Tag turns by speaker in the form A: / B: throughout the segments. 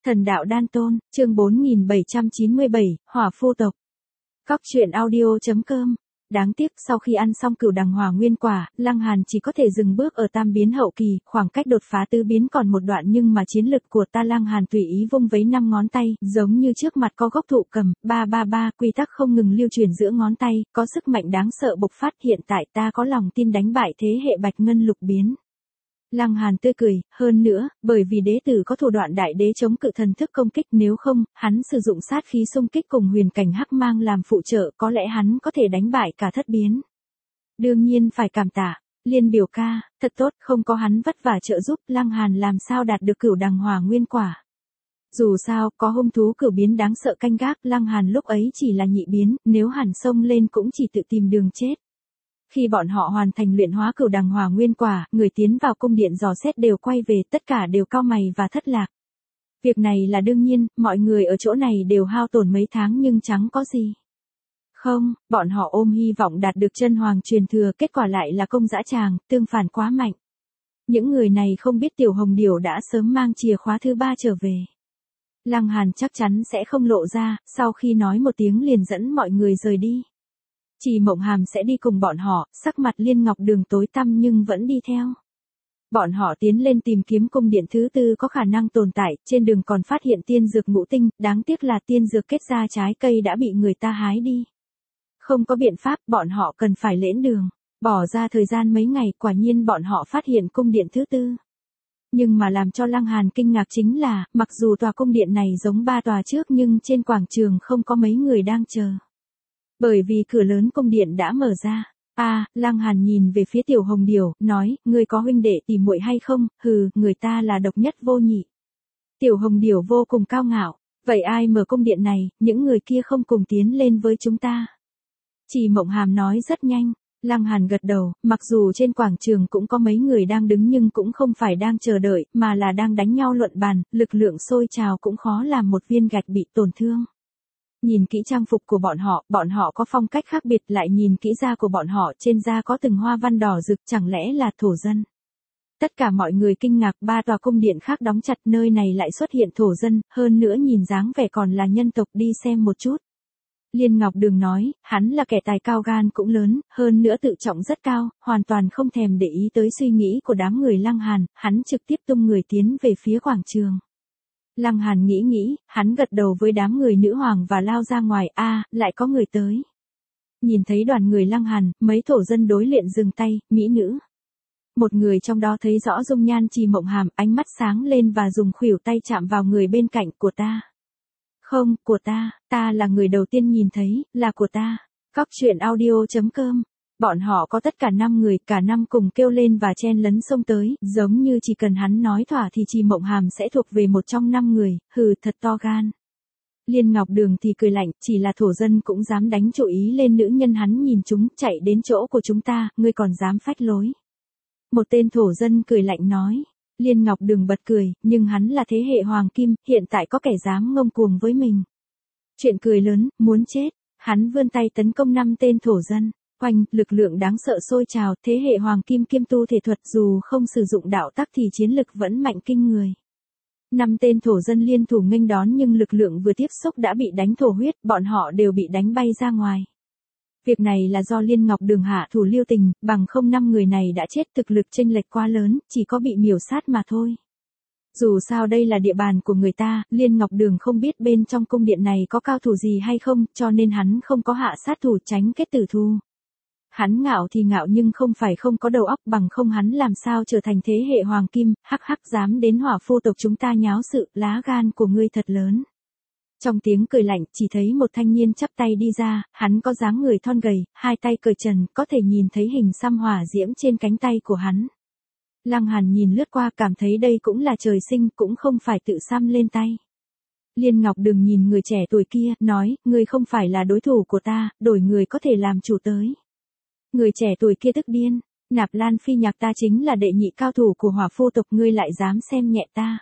A: Thần đạo đan tôn, chương 4797, hỏa phu tộc. Cóc truyện audio.com. Đáng tiếc sau khi ăn xong cửu đằng hỏa nguyên quả, Lăng Hàn chỉ có thể dừng bước ở tam biến hậu kỳ, khoảng cách đột phá tứ biến còn một đoạn, nhưng mà chiến lực của ta Lăng Hàn tùy ý vung vấy 5 ngón tay, giống như trước mặt có gốc thụ cầm, 333, quy tắc không ngừng lưu truyền giữa ngón tay, có sức mạnh đáng sợ bộc phát. Hiện tại ta có lòng tin đánh bại thế hệ bạch ngân lục biến. Lăng Hàn tươi cười, hơn nữa, bởi vì đế tử có thủ đoạn đại đế chống cự thần thức công kích, nếu không, hắn sử dụng sát khí xung kích cùng huyền cảnh hắc mang làm phụ trợ, có lẽ hắn có thể đánh bại cả thất biến. Đương nhiên phải cảm tạ Liên biểu ca, thật tốt, không có hắn vất vả trợ giúp, Lăng Hàn làm sao đạt được cửu đằng hỏa nguyên quả. Dù sao, có hung thú cửu biến đáng sợ canh gác, Lăng Hàn lúc ấy chỉ là nhị biến, nếu hẳn xông lên cũng chỉ tự tìm đường chết. Khi bọn họ hoàn thành luyện hóa cửu đằng hỏa nguyên quả, người tiến vào cung điện dò xét đều quay về, tất cả đều cau mày và thất lạc. Việc này là đương nhiên, mọi người ở chỗ này đều hao tổn mấy tháng nhưng chẳng có gì. Không, bọn họ ôm hy vọng đạt được chân hoàng truyền thừa, kết quả lại là công dã tràng, tương phản quá mạnh. Những người này không biết Tiểu Hồng Điểu đã sớm mang chìa khóa thứ 3 trở về. Lăng Hàn chắc chắn sẽ không lộ ra, sau khi nói một tiếng liền dẫn mọi người rời đi. Chỉ Mộng Hàm sẽ đi cùng bọn họ, sắc mặt Liên Ngọc Đường tối tăm nhưng vẫn đi theo. Bọn họ tiến lên tìm kiếm cung điện thứ 4 có khả năng tồn tại, trên đường còn phát hiện tiên dược ngũ tinh, đáng tiếc là tiên dược kết ra trái cây đã bị người ta hái đi. Không có biện pháp, bọn họ cần phải lễn đường, bỏ ra thời gian mấy ngày, quả nhiên bọn họ phát hiện cung điện thứ 4. Nhưng mà làm cho Lăng Hàn kinh ngạc chính là, mặc dù tòa cung điện này giống 3 tòa trước nhưng trên quảng trường không có mấy người đang chờ. Bởi vì cửa lớn cung điện đã mở ra. Lăng Hàn nhìn về phía Tiểu Hồng Điểu, nói, ngươi có huynh đệ tỷ muội hay không? Hừ, người ta là độc nhất vô nhị. Tiểu Hồng Điểu vô cùng cao ngạo, vậy ai mở cung điện này, những người kia không cùng tiến lên với chúng ta. Chỉ Mộng Hàm nói rất nhanh. Lăng Hàn gật đầu, mặc dù trên quảng trường cũng có mấy người đang đứng nhưng cũng không phải đang chờ đợi, mà là đang đánh nhau luận bàn, lực lượng sôi trào cũng khó làm một viên gạch bị tổn thương. Nhìn kỹ trang phục của bọn họ có phong cách khác biệt, lại nhìn kỹ da của bọn họ, trên da có từng hoa văn đỏ rực, chẳng lẽ là thổ dân. Tất cả mọi người kinh ngạc, 3 tòa cung điện khác đóng chặt, nơi này lại xuất hiện thổ dân, hơn nữa nhìn dáng vẻ còn là nhân tộc, đi xem một chút. Liên Ngọc Đường nói, hắn là kẻ tài cao gan cũng lớn, hơn nữa tự trọng rất cao, hoàn toàn không thèm để ý tới suy nghĩ của đám người Lăng Hàn, hắn trực tiếp tung người tiến về phía quảng trường. Lăng Hàn nghĩ, hắn gật đầu với đám người nữ hoàng và lao ra ngoài, lại có người tới. Nhìn thấy đoàn người Lăng Hàn, mấy thổ dân đối luyện dừng tay, mỹ nữ. Một người trong đó thấy rõ dung nhan Chỉ Mộng Hàm, ánh mắt sáng lên và dùng khuỷu tay chạm vào người bên cạnh, của ta. Không, của ta là người đầu tiên nhìn thấy, là của ta. Cóc truyện audio.com. Bọn họ có tất cả 5 người, cả 5 cùng kêu lên và chen lấn xông tới, giống như chỉ cần hắn nói thỏa thì Chỉ Mộng Hàm sẽ thuộc về một trong 5 người, hừ, thật to gan. Liên Ngọc Đường thì cười lạnh, chỉ là thổ dân cũng dám đánh chủ ý lên nữ nhân hắn nhìn chúng, chạy đến chỗ của chúng ta, ngươi còn dám phách lối. Một tên thổ dân cười lạnh nói. Liên Ngọc Đường bật cười, nhưng hắn là thế hệ hoàng kim, hiện tại có kẻ dám ngông cuồng với mình. Chuyện cười lớn, muốn chết, hắn vươn tay tấn công 5 tên thổ dân. Oanh, lực lượng đáng sợ sôi trào, thế hệ hoàng kim kiêm tu thể thuật, dù không sử dụng đạo tắc thì chiến lực vẫn mạnh kinh người. 5 tên thổ dân liên thủ nghênh đón nhưng lực lượng vừa tiếp xúc đã bị đánh thổ huyết, bọn họ đều bị đánh bay ra ngoài. Việc này là do Liên Ngọc Đường hạ thủ lưu tình, bằng không 5 người này đã chết, thực lực chênh lệch quá lớn, chỉ có bị miểu sát mà thôi. Dù sao đây là địa bàn của người ta, Liên Ngọc Đường không biết bên trong cung điện này có cao thủ gì hay không, cho nên hắn không có hạ sát thủ, tránh kết tử thù. Hắn ngạo thì ngạo nhưng không phải không có đầu óc, bằng không hắn làm sao trở thành thế hệ hoàng kim, hắc dám đến hỏa phu tộc chúng ta nháo sự, lá gan của ngươi thật lớn. Trong tiếng cười lạnh, chỉ thấy một thanh niên chắp tay đi ra, hắn có dáng người thon gầy, 2 tay cởi trần, có thể nhìn thấy hình xăm hỏa diễm trên cánh tay của hắn. Lăng Hàn nhìn lướt qua, cảm thấy đây cũng là trời sinh, cũng không phải tự xăm lên tay. Liên Ngọc Đường nhìn người trẻ tuổi kia, nói, ngươi không phải là đối thủ của ta, đổi người có thể làm chủ tới. Người trẻ tuổi kia tức điên, Nạp Lan Phi Nhạc ta chính là đệ nhị cao thủ của hỏa phu tộc, ngươi lại dám xem nhẹ ta.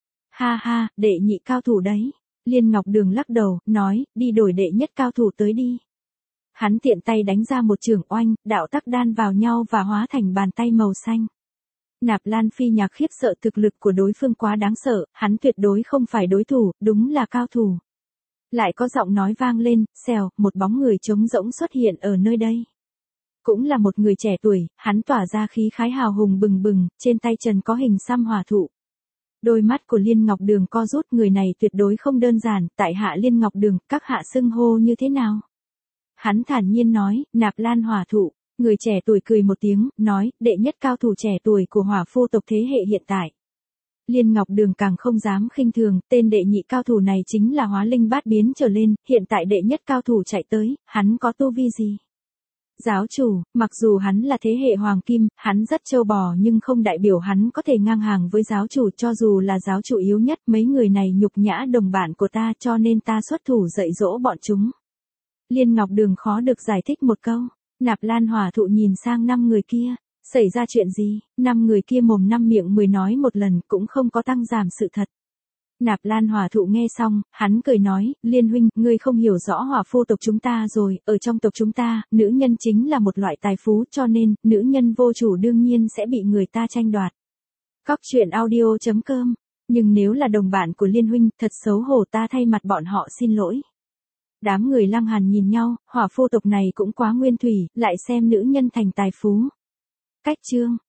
A: Ha, đệ nhị cao thủ đấy. Liên Ngọc Đường lắc đầu, nói, đi đổi đệ nhất cao thủ tới đi. Hắn tiện tay đánh ra một chưởng oanh, đạo tắc đan vào nhau và hóa thành bàn tay màu xanh. Nạp Lan Phi Nhạc khiếp sợ thực lực của đối phương quá đáng sợ, hắn tuyệt đối không phải đối thủ, đúng là cao thủ. Lại có giọng nói vang lên, xèo, một bóng người trống rỗng xuất hiện ở nơi đây. Cũng là một người trẻ tuổi, hắn tỏa ra khí khái hào hùng bừng bừng, trên tay trần có hình xăm hỏa thụ. Đôi mắt của Liên Ngọc Đường co rút, người này tuyệt đối không đơn giản, tại hạ Liên Ngọc Đường, các hạ xưng hô như thế nào? Hắn thản nhiên nói, Nạp Lan hỏa thụ. Người trẻ tuổi cười một tiếng, nói, đệ nhất cao thủ trẻ tuổi của hỏa phu tộc thế hệ hiện tại. Liên Ngọc Đường càng không dám khinh thường, tên đệ nhị cao thủ này chính là hóa linh bát biến trở lên, hiện tại đệ nhất cao thủ chạy tới, hắn có tu vi gì? Giáo chủ, mặc dù hắn là thế hệ hoàng kim, hắn rất trâu bò nhưng không đại biểu hắn có thể ngang hàng với giáo chủ, cho dù là giáo chủ yếu nhất, mấy người này nhục nhã đồng bạn của ta cho nên ta xuất thủ dạy dỗ bọn chúng. Liên Ngọc Đường khó được giải thích một câu. Nạp Lan hỏa thụ nhìn sang 5 người kia, xảy ra chuyện gì? 5 người kia mồm năm miệng 10 nói một lần, cũng không có tăng giảm sự thật. Nạp Lan hỏa thụ nghe xong, hắn cười nói, Liên huynh, ngươi không hiểu rõ hỏa phu tộc chúng ta rồi, ở trong tộc chúng ta, nữ nhân chính là một loại tài phú, cho nên, nữ nhân vô chủ đương nhiên sẽ bị người ta tranh đoạt. Cóc truyện audio.com. Nhưng nếu là đồng bạn của Liên huynh, thật xấu hổ, ta thay mặt bọn họ xin lỗi. Đám người Lăng Hàn nhìn nhau, hỏa phu tộc này cũng quá nguyên thủy, lại xem nữ nhân thành tài phú. Cách chương